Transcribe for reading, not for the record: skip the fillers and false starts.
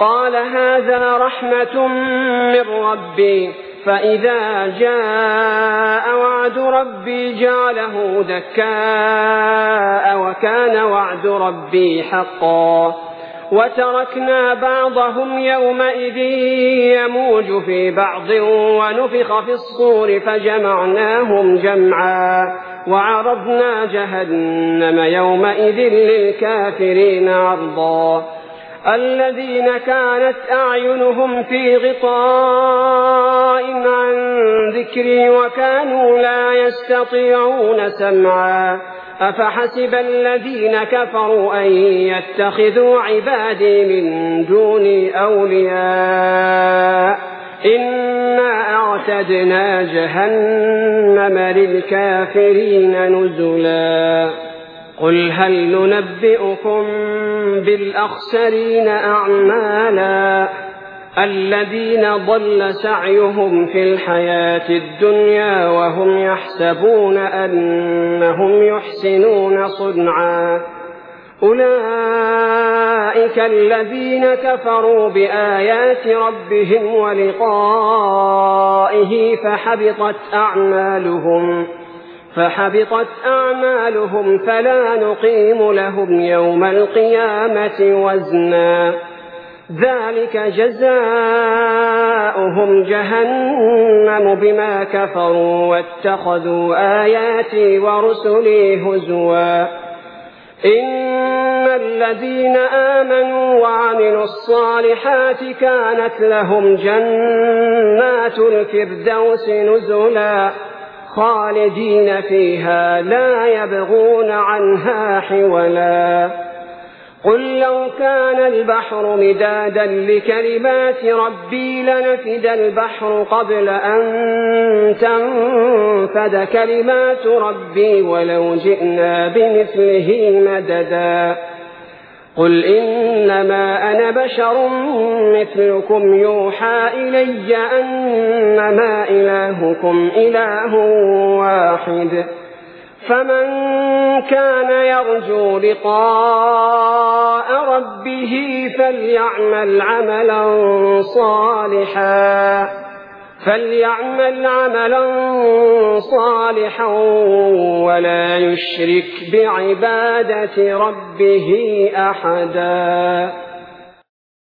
قال هذا رحمة من ربي فإذا جاء وعد ربي جعله دكاء وكان وعد ربي حقا وتركنا بعضهم يومئذ يموج في بعض ونفخ في الصور فجمعناهم جمعا وعرضنا جهنم يومئذ للكافرين عرضا الذين كانت أعينهم في غطاء عن ذكري وكانوا لا يستطيعون سمعا أفحسب الذين كفروا أن يتخذوا عبادي من دوني أولياء إنا أعتدنا جهنم للكافرين نزلا قل هل ننبئكم بالأخسرين أعمالا الذين ضل سعيهم في الحياة الدنيا وهم يحسبون أنهم يحسنون صنعا أولئك الذين كفروا بآيات ربهم ولقائه فحبطت أعمالهم فلا نقيم لهم يوم القيامة وزنا ذلك جزاؤهم جهنم بما كفروا واتخذوا آياتي ورسلي هزوا إن الذين آمنوا وعملوا الصالحات كانت لهم جنات الفردوس نزلا خالدين فيها لا يبغون عنها حولا قل لو كان البحر مدادا لكلمات ربي لنفد البحر قبل أن تنفد كلمات ربي ولو جئنا بمثله مددا قل إنما أنا بشر مثلكم يوحى إلي أنما إلهكم إله واحد فمن كان يرجو لقاء ربه فليعمل عملا صالحا ولا يشرك بعبادة ربه أحدا.